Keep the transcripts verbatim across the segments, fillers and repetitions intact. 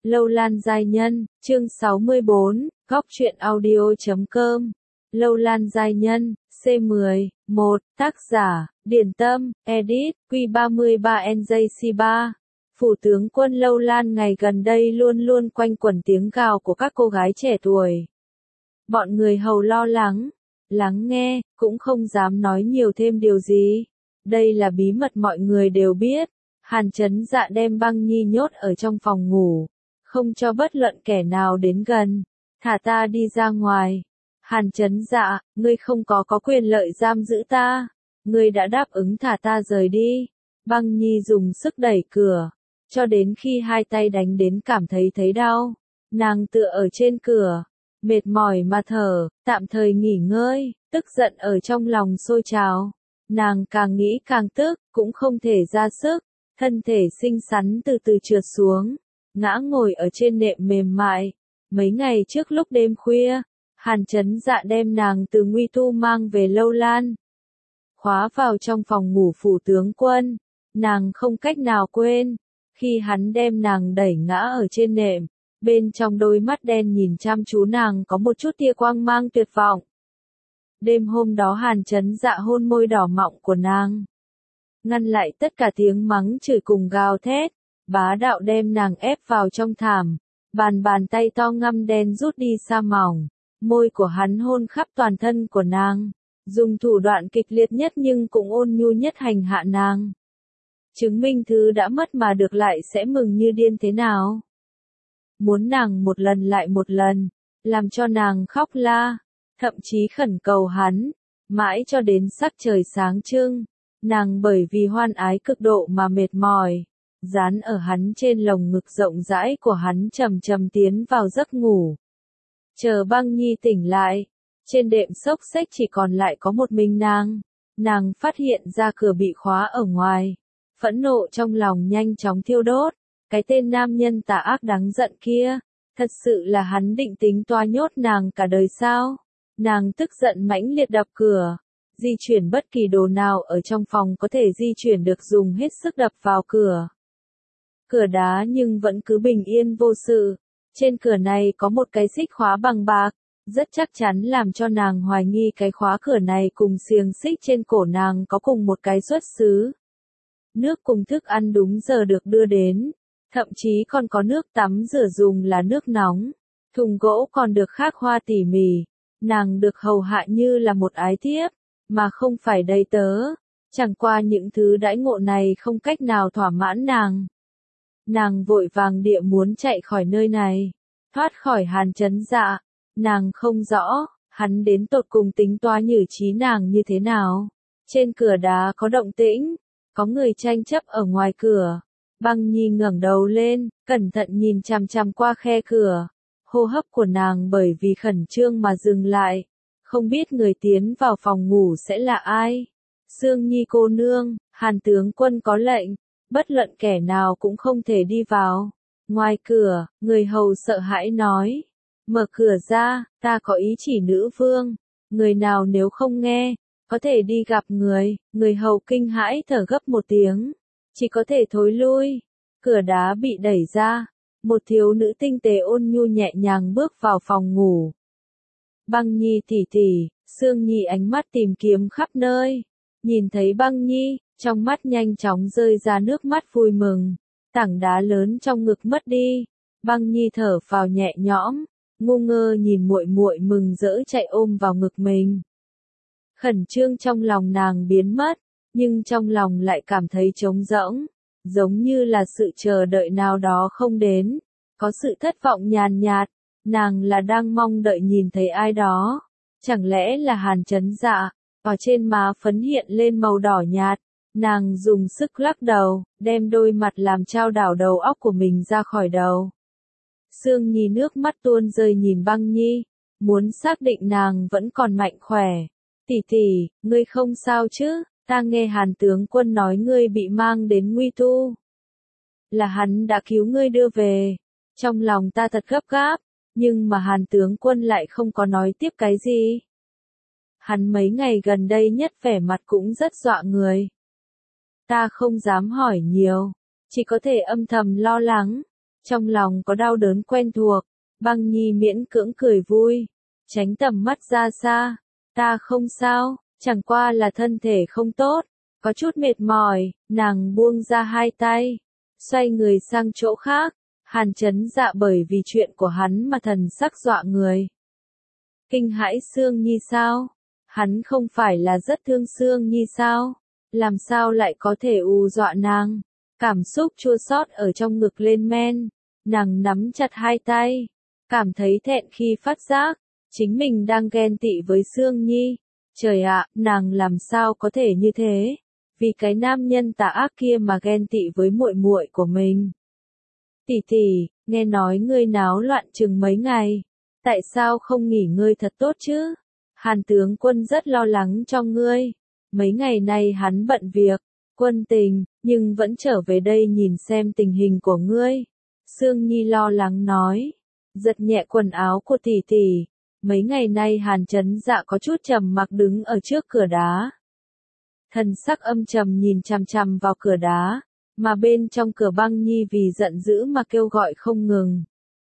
Lâu Lan giai nhân, chương sáu mươi bốn, góc truyện audio chấm com. Lâu Lan giai nhân, C mười, một, tác giả, Điền Tâm, edit, Q ba mươi ba N J C ba. Phủ tướng quân Lâu Lan ngày gần đây luôn luôn quanh quẩn tiếng gào của các cô gái trẻ tuổi. Bọn người hầu lo lắng, lắng nghe, cũng không dám nói nhiều thêm điều gì. Đây là bí mật mọi người đều biết. Hàn Chấn Dạ đem Băng Nhi nhốt ở trong phòng ngủ, không cho bất luận kẻ nào đến gần. Thả ta đi ra ngoài. Hàn Chấn Dạ, ngươi không có có quyền lợi giam giữ ta. Ngươi đã đáp ứng thả ta rời đi. Băng Nhi dùng sức đẩy cửa, cho đến khi hai tay đánh đến cảm thấy thấy đau. Nàng tựa ở trên cửa, mệt mỏi mà thở, tạm thời nghỉ ngơi, tức giận ở trong lòng sôi trào. Nàng càng nghĩ càng tức, cũng không thể ra sức, thân thể xinh xắn từ từ trượt xuống, ngã ngồi ở trên nệm mềm mại. Mấy ngày trước lúc đêm khuya, Hàn Chấn Dạ đem nàng từ Nguy Tu mang về Lâu Lan, khóa vào trong phòng ngủ phủ tướng quân. Nàng không cách nào quên, khi hắn đem nàng đẩy ngã ở trên nệm, bên trong đôi mắt đen nhìn chăm chú nàng có một chút tia quang mang tuyệt vọng. Đêm hôm đó Hàn Chấn Dạ hôn môi đỏ mọng của nàng, ngăn lại tất cả tiếng mắng chửi cùng gào thét, bá đạo đem nàng ép vào trong thảm, bàn bàn tay to ngăm đen rút đi sa mỏng, môi của hắn hôn khắp toàn thân của nàng, dùng thủ đoạn kịch liệt nhất nhưng cũng ôn nhu nhất hành hạ nàng. Chứng minh thứ đã mất mà được lại sẽ mừng như điên thế nào. Muốn nàng một lần lại một lần, làm cho nàng khóc la, thậm chí khẩn cầu hắn, mãi cho đến sắc trời sáng trưng. Nàng bởi vì hoan ái cực độ mà mệt mỏi, dán ở hắn trên lồng ngực rộng rãi của hắn chầm chầm tiến vào giấc ngủ. Chờ Băng Nhi tỉnh lại, trên đệm xốc xếch chỉ còn lại có một mình nàng. Nàng phát hiện ra cửa bị khóa ở ngoài, phẫn nộ trong lòng nhanh chóng thiêu đốt. Cái tên nam nhân tà ác đáng giận kia, thật sự là hắn định tính toa nhốt nàng cả đời sao? Nàng tức giận mãnh liệt đập cửa. Di chuyển bất kỳ đồ nào ở trong phòng có thể di chuyển được dùng hết sức đập vào cửa. Cửa đá nhưng vẫn cứ bình yên vô sự. Trên cửa này có một cái xích khóa bằng bạc, rất chắc chắn làm cho nàng hoài nghi cái khóa cửa này cùng xiềng xích trên cổ nàng có cùng một cái xuất xứ. Nước cùng thức ăn đúng giờ được đưa đến, thậm chí còn có nước tắm rửa dùng là nước nóng. Thùng gỗ còn được khắc hoa tỉ mỉ, nàng được hầu hạ như là một ái thiếp, mà không phải đầy tớ. Chẳng qua những thứ đãi ngộ này không cách nào thỏa mãn nàng. Nàng vội vàng địa muốn chạy khỏi nơi này, thoát khỏi Hàn Chấn Dạ. Nàng không rõ, hắn đến tột cùng tính toán nhử trí nàng như thế nào. Trên cửa đá có động tĩnh, có người tranh chấp ở ngoài cửa. Băng Nhi ngẩng đầu lên, cẩn thận nhìn chằm chằm qua khe cửa. Hô hấp của nàng bởi vì khẩn trương mà dừng lại. Không biết người tiến vào phòng ngủ sẽ là ai? Sương Nhi cô nương, Hàn tướng quân có lệnh, bất luận kẻ nào cũng không thể đi vào. Ngoài cửa, người hầu sợ hãi nói, mở cửa ra, ta có ý chỉ nữ vương. Người nào nếu không nghe, có thể đi gặp người. Người hầu kinh hãi thở gấp một tiếng, chỉ có thể thối lui. Cửa đá bị đẩy ra, một thiếu nữ tinh tế ôn nhu nhẹ nhàng bước vào phòng ngủ. Băng Nhi tỷ tỷ. Sương Nhi ánh mắt tìm kiếm khắp nơi, nhìn thấy Băng Nhi, trong mắt nhanh chóng rơi ra nước mắt vui mừng. Tảng đá lớn trong ngực mất đi, Băng Nhi thở phào nhẹ nhõm, ngu ngơ nhìn muội muội mừng rỡ chạy ôm vào ngực mình. Khẩn trương trong lòng nàng biến mất, nhưng trong lòng lại cảm thấy trống rỗng, giống như là sự chờ đợi nào đó không đến, có sự thất vọng nhàn nhạt. Nàng là đang mong đợi nhìn thấy ai đó. Chẳng lẽ là Hàn Chấn Dạ? Ở trên má phấn hiện lên màu đỏ nhạt. Nàng dùng sức lắc đầu, đem đôi mặt làm chao đảo đầu óc của mình ra khỏi đầu. Sương Nhi nước mắt tuôn rơi nhìn Băng Nhi, muốn xác định nàng vẫn còn mạnh khỏe. Tỷ tỷ, ngươi không sao chứ? Ta nghe Hàn tướng quân nói ngươi bị mang đến Nguy Tu. Là hắn đã cứu ngươi đưa về. Trong lòng ta thật gấp gáp. Nhưng mà Hàn tướng quân lại không có nói tiếp cái gì. Hắn mấy ngày gần đây nhất vẻ mặt cũng rất dọa người. Ta không dám hỏi nhiều, chỉ có thể âm thầm lo lắng. Trong lòng có đau đớn quen thuộc, Băng Nhi miễn cưỡng cười vui, tránh tầm mắt ra xa. Ta không sao, chẳng qua là thân thể không tốt, có chút mệt mỏi, nàng buông ra hai tay, xoay người sang chỗ khác. Hàn Chấn Dạ bởi vì chuyện của hắn mà thần sắc dọa người. Kinh hãi Sương Nhi sao? Hắn không phải là rất thương Sương Nhi sao? Làm sao lại có thể u dọa nàng? Cảm xúc chua xót ở trong ngực lên men, nàng nắm chặt hai tay, cảm thấy thẹn khi phát giác, chính mình đang ghen tị với Sương Nhi. Trời ạ, nàng làm sao có thể như thế? Vì cái nam nhân tà ác kia mà ghen tị với muội muội của mình. Tỷ tỷ, nghe nói ngươi náo loạn chừng mấy ngày, tại sao không nghỉ ngơi thật tốt chứ? Hàn tướng quân rất lo lắng cho ngươi, mấy ngày nay hắn bận việc, quân tình, nhưng vẫn trở về đây nhìn xem tình hình của ngươi. Sương Nhi lo lắng nói, giật nhẹ quần áo của tỷ tỷ, mấy ngày nay Hàn Chấn Dạ có chút trầm mặc đứng ở trước cửa đá. Thần sắc âm trầm nhìn chằm chằm vào cửa đá, mà bên trong cửa Băng Nhi vì giận dữ mà kêu gọi không ngừng.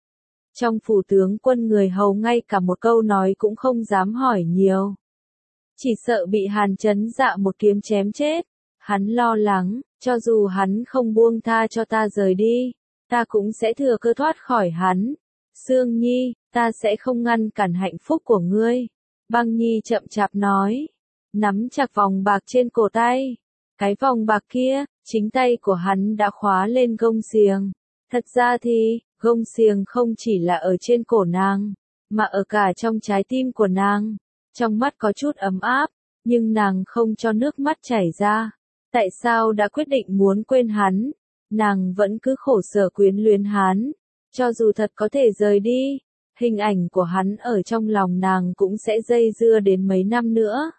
Trong phủ tướng quân người hầu ngay cả một câu nói cũng không dám hỏi nhiều. Chỉ sợ bị Hàn Chấn Dạ một kiếm chém chết. Hắn lo lắng, cho dù hắn không buông tha cho ta rời đi, ta cũng sẽ thừa cơ thoát khỏi hắn. Sương Nhi, ta sẽ không ngăn cản hạnh phúc của ngươi. Băng Nhi chậm chạp nói, nắm chặt vòng bạc trên cổ tay. Cái vòng bạc kia, chính tay của hắn đã khóa lên gông xiềng. Thật ra thì, gông xiềng không chỉ là ở trên cổ nàng, mà ở cả trong trái tim của nàng. Trong mắt có chút ấm áp, nhưng nàng không cho nước mắt chảy ra. Tại sao đã quyết định muốn quên hắn? Nàng vẫn cứ khổ sở quyến luyến hắn. Cho dù thật có thể rời đi, hình ảnh của hắn ở trong lòng nàng cũng sẽ dây dưa đến mấy năm nữa.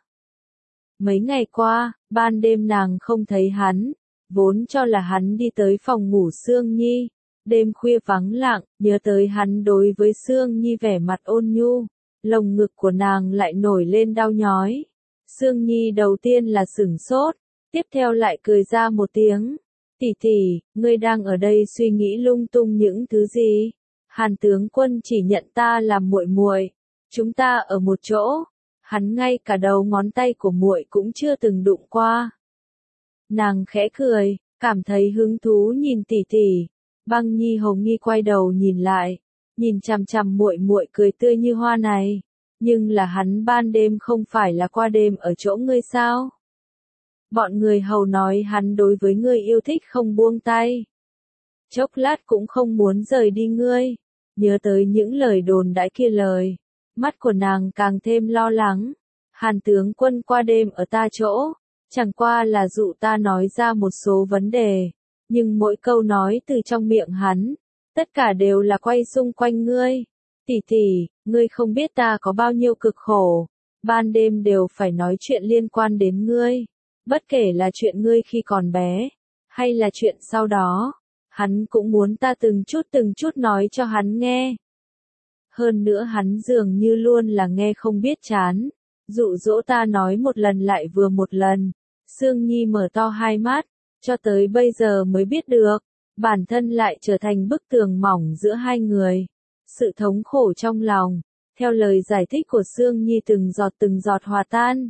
Mấy ngày qua, ban đêm nàng không thấy hắn, vốn cho là hắn đi tới phòng ngủ Sương Nhi. Đêm khuya vắng lặng, nhớ tới hắn đối với Sương Nhi vẻ mặt ôn nhu, lồng ngực của nàng lại nổi lên đau nhói. Sương Nhi đầu tiên là sửng sốt, tiếp theo lại cười ra một tiếng. Tỷ tỷ, ngươi đang ở đây suy nghĩ lung tung những thứ gì? Hàn tướng quân chỉ nhận ta làm muội muội, chúng ta ở một chỗ, hắn ngay cả đầu ngón tay của muội cũng chưa từng đụng qua. Nàng khẽ cười, cảm thấy hứng thú nhìn tỷ tỷ. Băng Nhi Hồng Nhi quay đầu nhìn lại, nhìn chằm chằm muội muội cười tươi như hoa này, nhưng là hắn ban đêm không phải là qua đêm ở chỗ ngươi sao? Bọn người hầu nói hắn đối với ngươi yêu thích không buông tay. Chốc lát cũng không muốn rời đi ngươi. Nhớ tới những lời đồn đãi kia lời, mắt của nàng càng thêm lo lắng. Hàn tướng quân qua đêm ở ta chỗ, chẳng qua là dụ ta nói ra một số vấn đề, nhưng mỗi câu nói từ trong miệng hắn, tất cả đều là quay xung quanh ngươi. Tỷ tỷ, ngươi không biết ta có bao nhiêu cực khổ, ban đêm đều phải nói chuyện liên quan đến ngươi. Bất kể là chuyện ngươi khi còn bé, hay là chuyện sau đó, hắn cũng muốn ta từng chút từng chút nói cho hắn nghe. Hơn nữa hắn dường như luôn là nghe không biết chán, dụ dỗ ta nói một lần lại vừa một lần. Sương Nhi mở to hai mắt, cho tới bây giờ mới biết được, bản thân lại trở thành bức tường mỏng giữa hai người. Sự thống khổ trong lòng, theo lời giải thích của Sương Nhi từng giọt từng giọt hòa tan.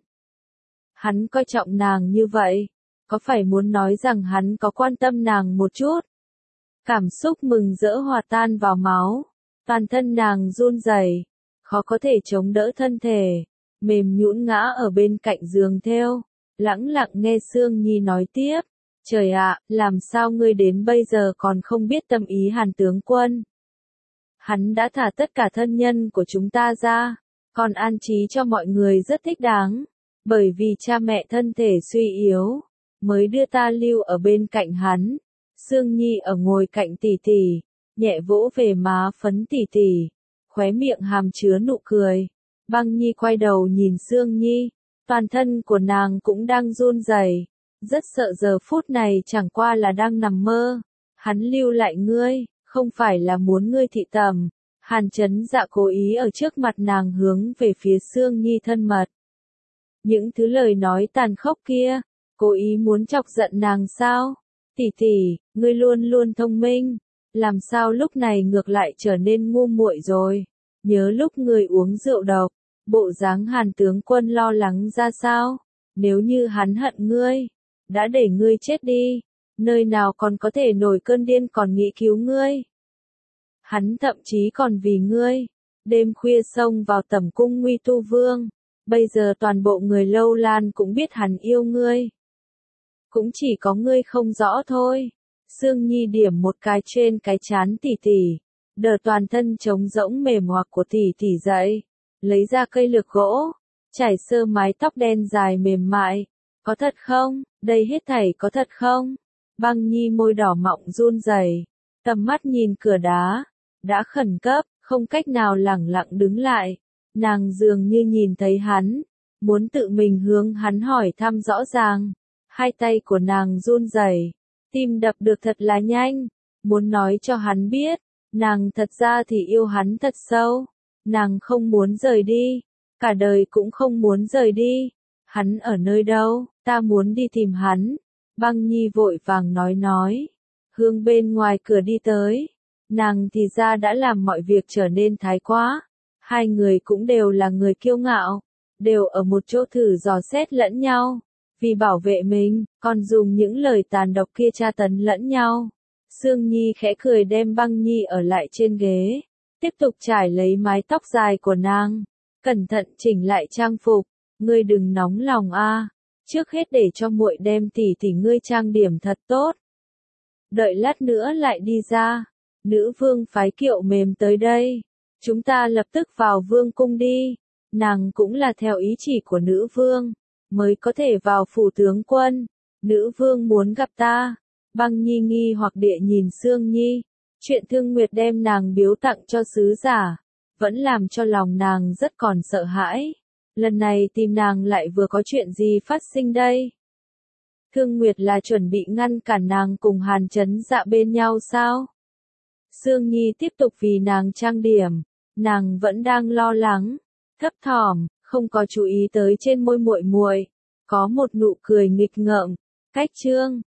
Hắn coi trọng nàng như vậy, có phải muốn nói rằng hắn có quan tâm nàng một chút? Cảm xúc mừng rỡ hòa tan vào máu, toàn thân nàng run rẩy, khó có thể chống đỡ thân thể, mềm nhũn ngã ở bên cạnh giường thêu, lẳng lặng nghe Sương Nhi nói tiếp. Trời ạ, làm sao ngươi đến bây giờ còn không biết tâm ý Hàn tướng quân? Hắn đã thả tất cả thân nhân của chúng ta ra, còn an trí cho mọi người rất thích đáng. Bởi vì cha mẹ thân thể suy yếu, mới đưa ta lưu ở bên cạnh hắn. Sương Nhi ở ngồi cạnh tỷ tỷ, nhẹ vỗ về má phấn tỷ tỷ, khóe miệng hàm chứa nụ cười. Băng Nhi quay đầu nhìn Sương Nhi, toàn thân của nàng cũng đang run rẩy, rất sợ giờ phút này chẳng qua là đang nằm mơ. Hắn lưu lại ngươi, không phải là muốn ngươi thị tầm. Hàn Chấn Dạ cố ý ở trước mặt nàng hướng về phía Sương Nhi thân mật. Những thứ lời nói tàn khốc kia, cố ý muốn chọc giận nàng sao? Tỷ tỷ, ngươi luôn luôn thông minh, làm sao lúc này ngược lại trở nên ngu muội rồi? Nhớ lúc ngươi uống rượu độc, bộ dáng Hàn tướng quân lo lắng ra sao? Nếu như hắn hận ngươi, đã để ngươi chết đi, nơi nào còn có thể nổi cơn điên còn nghĩ cứu ngươi? Hắn thậm chí còn vì ngươi, đêm khuya xông vào tẩm cung Nguy Tu Vương, bây giờ toàn bộ người Lâu Lan cũng biết hắn yêu ngươi. Cũng chỉ có ngươi không rõ thôi. Sương Nhi điểm một cái trên cái trán tỷ tỷ, đờ toàn thân trống rỗng mềm hoặc của tỷ tỷ dậy, lấy ra cây lược gỗ, trải sơ mái tóc đen dài mềm mại. Có thật không? Đây hết thảy có thật không? Băng Nhi môi đỏ mọng run rẩy, tầm mắt nhìn cửa đá, đã khẩn cấp, không cách nào lẳng lặng đứng lại. Nàng dường như nhìn thấy hắn, muốn tự mình hướng hắn hỏi thăm rõ ràng. Hai tay của nàng run rẩy, tim đập được thật là nhanh, muốn nói cho hắn biết, nàng thật ra thì yêu hắn thật sâu. Nàng không muốn rời đi, cả đời cũng không muốn rời đi. Hắn ở nơi đâu, ta muốn đi tìm hắn. Băng Nhi vội vàng nói nói, hướng bên ngoài cửa đi tới. Nàng thì ra đã làm mọi việc trở nên thái quá. Hai người cũng đều là người kiêu ngạo, đều ở một chỗ thử dò xét lẫn nhau. Vì bảo vệ mình, còn dùng những lời tàn độc kia tra tấn lẫn nhau. Sương Nhi khẽ cười đem Băng Nhi ở lại trên ghế, tiếp tục trải lấy mái tóc dài của nàng, cẩn thận chỉnh lại trang phục. Ngươi đừng nóng lòng a, trước hết để cho muội đem tỷ tỷ ngươi trang điểm thật tốt. Đợi lát nữa lại đi ra, nữ vương phái kiệu mềm tới đây, chúng ta lập tức vào vương cung đi. Nàng cũng là theo ý chỉ của nữ vương mới có thể vào phủ tướng quân. Nữ vương muốn gặp ta. Băng Nhi nghi hoặc địa nhìn Sương Nhi, chuyện Thương Nguyệt đem nàng biếu tặng cho sứ giả, vẫn làm cho lòng nàng rất còn sợ hãi. Lần này tìm nàng lại vừa có chuyện gì phát sinh đây? Thương Nguyệt là chuẩn bị ngăn cản nàng cùng Hàn Chấn Dạ bên nhau sao? Sương Nhi tiếp tục vì nàng trang điểm, nàng vẫn đang lo lắng, thấp thỏm, không có chú ý tới trên môi muội muội có một nụ cười nghịch ngợm. Cách chương